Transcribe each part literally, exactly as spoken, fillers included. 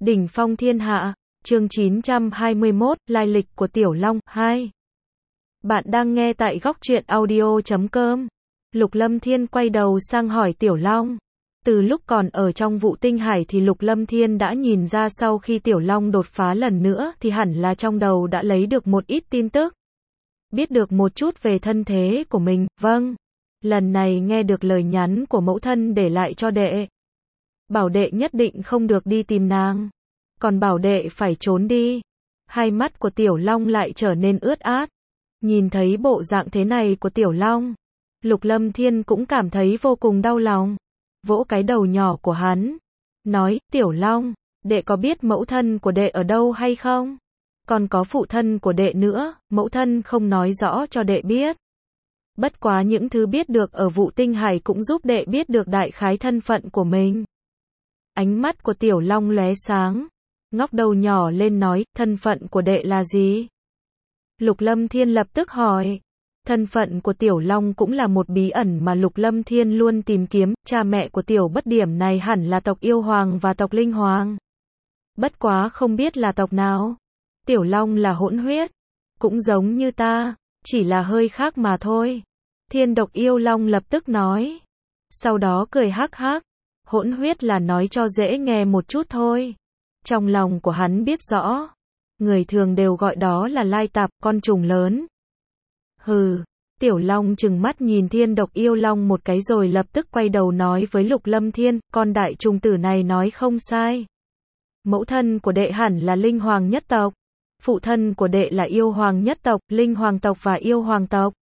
Đỉnh phong thiên hạ, chương chín trăm hai mươi mốt, lai lịch của Tiểu Long, hai. Bạn đang nghe tại góc truyện audio chấm com. Lục Lâm Thiên quay đầu sang hỏi Tiểu Long. Từ lúc còn ở trong Vụ Tinh Hải thì Lục Lâm Thiên đã nhìn ra sau khi Tiểu Long đột phá lần nữa thì hẳn là trong đầu đã lấy được một ít tin tức. Biết được một chút về thân thế của mình, vâng. Lần này nghe được lời nhắn của mẫu thân để lại cho đệ. Bảo đệ nhất định không được đi tìm nàng. Còn bảo đệ phải trốn đi. Hai mắt của Tiểu Long lại trở nên ướt át. Nhìn thấy bộ dạng thế này của Tiểu Long, Lục Lâm Thiên cũng cảm thấy vô cùng đau lòng. Vỗ cái đầu nhỏ của hắn. Nói, Tiểu Long, đệ có biết mẫu thân của đệ ở đâu hay không? Còn có phụ thân của đệ nữa, mẫu thân không nói rõ cho đệ biết. Bất quá những thứ biết được ở Vụ Tinh Hải cũng giúp đệ biết được đại khái thân phận của mình. Ánh mắt của Tiểu Long lóe sáng, ngóc đầu nhỏ lên nói, thân phận của đệ là gì? Lục Lâm Thiên lập tức hỏi. Thân phận của Tiểu Long cũng là một bí ẩn mà Lục Lâm Thiên luôn tìm kiếm, cha mẹ của Tiểu Bất Điểm này hẳn là tộc Yêu Hoàng và tộc Linh Hoàng. Bất quá không biết là tộc nào. Tiểu Long là hỗn huyết, cũng giống như ta, chỉ là hơi khác mà thôi. Thiên độc Yêu Long lập tức nói. Sau đó cười hắc hắc. Hỗn huyết là nói cho dễ nghe một chút thôi. Trong lòng của hắn biết rõ. Người thường đều gọi đó là lai tạp, con trùng lớn. Hừ. Tiểu Long trừng mắt nhìn Thiên độc Yêu Long một cái rồi lập tức quay đầu nói với Lục Lâm Thiên, con đại trùng tử này nói không sai. Mẫu thân của đệ hẳn là Linh Hoàng nhất tộc. Phụ thân của đệ là Yêu Hoàng nhất tộc, Linh Hoàng tộc và Yêu Hoàng tộc.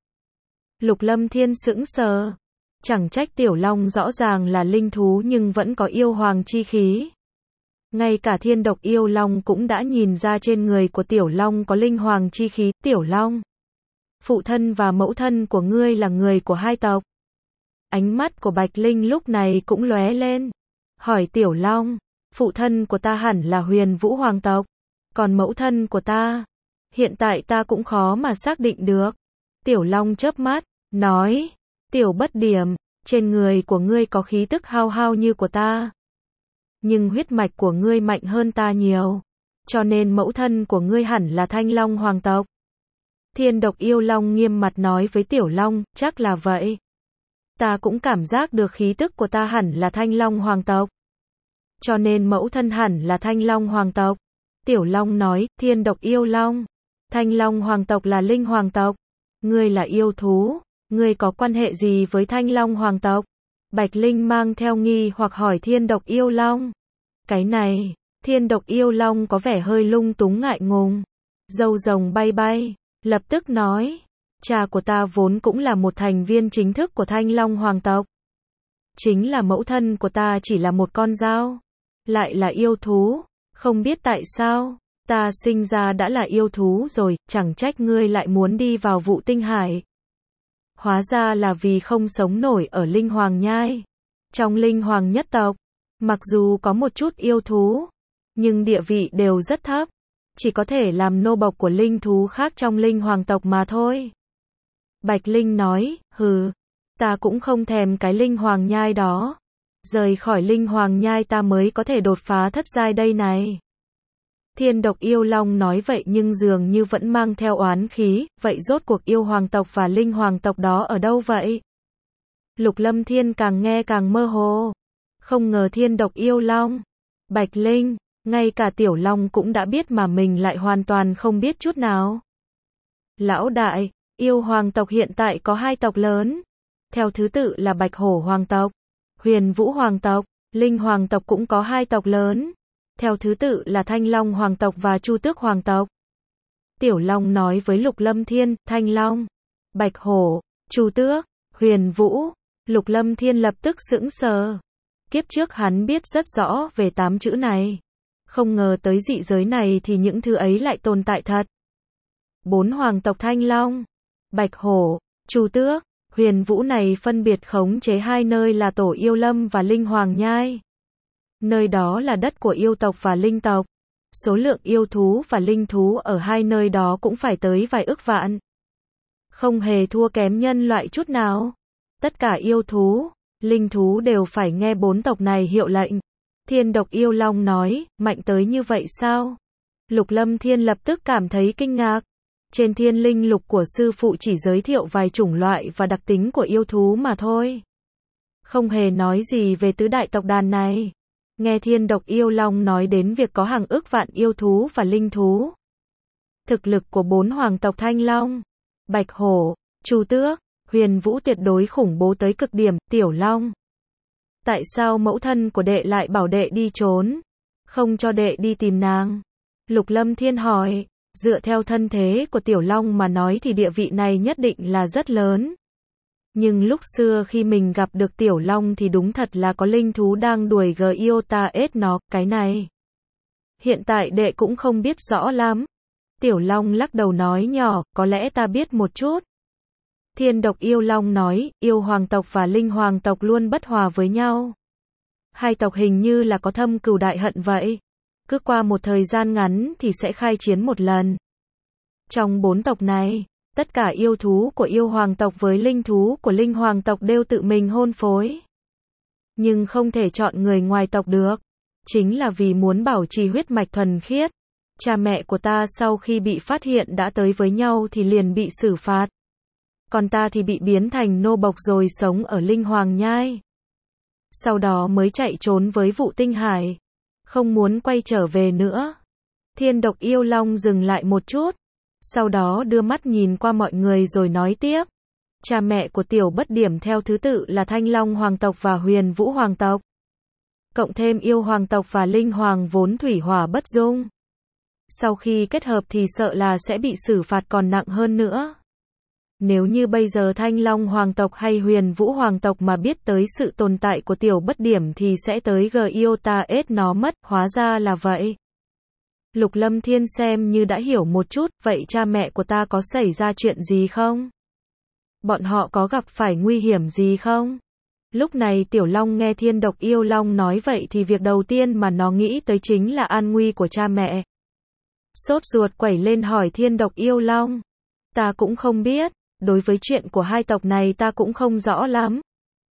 Lục Lâm Thiên sững sờ. Chẳng trách Tiểu Long rõ ràng là linh thú nhưng vẫn có yêu hoàng chi khí. Ngay cả Thiên độc Yêu Long cũng đã nhìn ra trên người của Tiểu Long có linh hoàng chi khí. Tiểu Long, phụ thân và mẫu thân của ngươi là người của hai tộc. Ánh mắt của Bạch Linh lúc này cũng lóe lên. Hỏi Tiểu Long, phụ thân của ta hẳn là Huyền Vũ Hoàng tộc. Còn mẫu thân của ta, hiện tại ta cũng khó mà xác định được. Tiểu Long chớp mắt, nói. Tiểu Bất Điểm, trên người của ngươi có khí tức hao hao như của ta. Nhưng huyết mạch của ngươi mạnh hơn ta nhiều. Cho nên mẫu thân của ngươi hẳn là Thanh Long Hoàng tộc. Thiên độc Yêu Long nghiêm mặt nói với Tiểu Long, chắc là vậy. Ta cũng cảm giác được khí tức của ta hẳn là Thanh Long Hoàng tộc. Cho nên mẫu thân hẳn là Thanh Long Hoàng tộc. Tiểu Long nói, Thiên độc Yêu Long, Thanh Long Hoàng tộc là Linh Hoàng tộc. Ngươi là yêu thú. Ngươi có quan hệ gì với Thanh Long Hoàng tộc? Bạch Linh mang theo nghi hoặc hỏi Thiên độc Yêu Long. Cái này, Thiên độc Yêu Long có vẻ hơi lung túng ngại ngùng. Râu rồng bay bay, lập tức nói. Cha của ta vốn cũng là một thành viên chính thức của Thanh Long Hoàng tộc. Chính là mẫu thân của ta chỉ là một con dao. Lại là yêu thú. Không biết tại sao, ta sinh ra đã là yêu thú rồi, chẳng trách ngươi lại muốn đi vào Vụ Tinh Hải. Hóa ra là vì không sống nổi ở Linh Hoàng nhai. Trong Linh Hoàng nhất tộc, mặc dù có một chút yêu thú, nhưng địa vị đều rất thấp. Chỉ có thể làm nô bộc của linh thú khác trong Linh Hoàng tộc mà thôi. Bạch Linh nói, hừ, ta cũng không thèm cái Linh Hoàng nhai đó. Rời khỏi Linh Hoàng nhai ta mới có thể đột phá thất giai đây này. Thiên độc Yêu Long nói vậy nhưng dường như vẫn mang theo oán khí, vậy rốt cuộc Yêu Hoàng tộc và Linh Hoàng tộc đó ở đâu vậy? Lục Lâm Thiên càng nghe càng mơ hồ. Không ngờ Thiên độc Yêu Long, Bạch Linh, ngay cả Tiểu Long cũng đã biết mà mình lại hoàn toàn không biết chút nào. Lão đại, Yêu Hoàng tộc hiện tại có hai tộc lớn. Theo thứ tự là Bạch Hổ Hoàng tộc, Huyền Vũ Hoàng tộc, Linh Hoàng tộc cũng có hai tộc lớn. Theo thứ tự là Thanh Long Hoàng tộc và Chu Tước Hoàng tộc. Tiểu Long nói với Lục Lâm Thiên, Thanh Long, Bạch Hổ, Chu Tước, Huyền Vũ. Lục Lâm Thiên lập tức sững sờ. Kiếp trước hắn biết rất rõ về tám chữ này. Không ngờ tới dị giới này thì những thứ ấy lại tồn tại thật. Bốn hoàng tộc Thanh Long, Bạch Hổ, Chu Tước, Huyền Vũ này phân biệt khống chế hai nơi là Tổ Yêu Lâm và Linh Hoàng Nhai. Nơi đó là đất của yêu tộc và linh tộc. Số lượng yêu thú và linh thú ở hai nơi đó cũng phải tới vài ức vạn. Không hề thua kém nhân loại chút nào. Tất cả yêu thú, linh thú đều phải nghe bốn tộc này hiệu lệnh. Thiên độc yêu long nói, mạnh tới như vậy sao? Lục Lâm Thiên lập tức cảm thấy kinh ngạc. Trên thiên linh lục của sư phụ chỉ giới thiệu vài chủng loại và đặc tính của yêu thú mà thôi. Không hề nói gì về tứ đại tộc đàn này. Nghe thiên độc yêu long nói đến việc có hàng ức vạn yêu thú và linh thú. Thực lực của bốn hoàng tộc Thanh Long, Bạch Hổ, Chu Tước, Huyền Vũ tuyệt đối khủng bố tới cực điểm. Tiểu Long, tại sao mẫu thân của đệ lại bảo đệ đi trốn, không cho đệ đi tìm nàng? Lục Lâm Thiên hỏi. Dựa theo thân thế của Tiểu Long mà nói thì địa vị này nhất định là rất lớn. Nhưng lúc xưa khi mình gặp được Tiểu Long thì đúng thật là có linh thú đang đuổi g yêu ta ết nó, cái này. Hiện tại đệ cũng không biết rõ lắm. Tiểu Long lắc đầu nói nhỏ, có lẽ ta biết một chút. Thiên độc yêu long nói, yêu hoàng tộc và linh hoàng tộc luôn bất hòa với nhau. Hai tộc hình như là có thâm cừu đại hận vậy. Cứ qua một thời gian ngắn thì sẽ khai chiến một lần. Trong bốn tộc này, tất cả yêu thú của yêu hoàng tộc với linh thú của linh hoàng tộc đều tự mình hôn phối. Nhưng không thể chọn người ngoài tộc được. Chính là vì muốn bảo trì huyết mạch thuần khiết. Cha mẹ của ta sau khi bị phát hiện đã tới với nhau thì liền bị xử phạt. Còn ta thì bị biến thành nô bộc rồi sống ở Linh Hoàng Nhai. Sau đó mới chạy trốn với Vụ Tinh Hải. Không muốn quay trở về nữa. Thiên độc yêu long dừng lại một chút. Sau đó đưa mắt nhìn qua mọi người rồi nói tiếp. Cha mẹ của Tiểu Bất Điểm theo thứ tự là Thanh Long Hoàng tộc và Huyền Vũ Hoàng tộc. Cộng thêm yêu hoàng tộc và linh hoàng vốn thủy hỏa bất dung. Sau khi kết hợp thì sợ là sẽ bị xử phạt còn nặng hơn nữa. Nếu như bây giờ Thanh Long Hoàng tộc hay Huyền Vũ Hoàng tộc mà biết tới sự tồn tại của Tiểu Bất Điểm thì sẽ tới g yêu ta ết nó mất, hóa ra là vậy. Lục Lâm Thiên xem như đã hiểu một chút, vậy cha mẹ của ta có xảy ra chuyện gì không? Bọn họ có gặp phải nguy hiểm gì không? Lúc này Tiểu Long nghe Thiên độc yêu long nói vậy thì việc đầu tiên mà nó nghĩ tới chính là an nguy của cha mẹ. Sốt ruột quẩy lên hỏi Thiên độc yêu long. Ta cũng không biết, đối với chuyện của hai tộc này ta cũng không rõ lắm.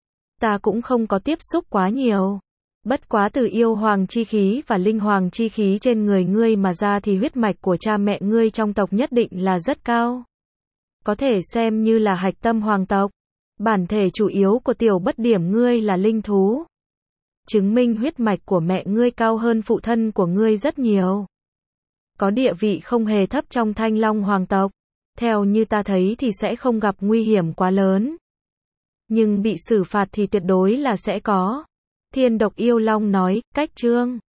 Ta cũng không có tiếp xúc quá nhiều. Bất quá từ yêu hoàng chi khí và linh hoàng chi khí trên người ngươi mà ra thì huyết mạch của cha mẹ ngươi trong tộc nhất định là rất cao. Có thể xem như là hạch tâm hoàng tộc. Bản thể chủ yếu của Tiểu Bất Điểm ngươi là linh thú. Chứng minh huyết mạch của mẹ ngươi cao hơn phụ thân của ngươi rất nhiều. Có địa vị không hề thấp trong Thanh Long Hoàng tộc. Theo như ta thấy thì sẽ không gặp nguy hiểm quá lớn. Nhưng bị xử phạt thì tuyệt đối là sẽ có. Thiên độc yêu long nói, cách chương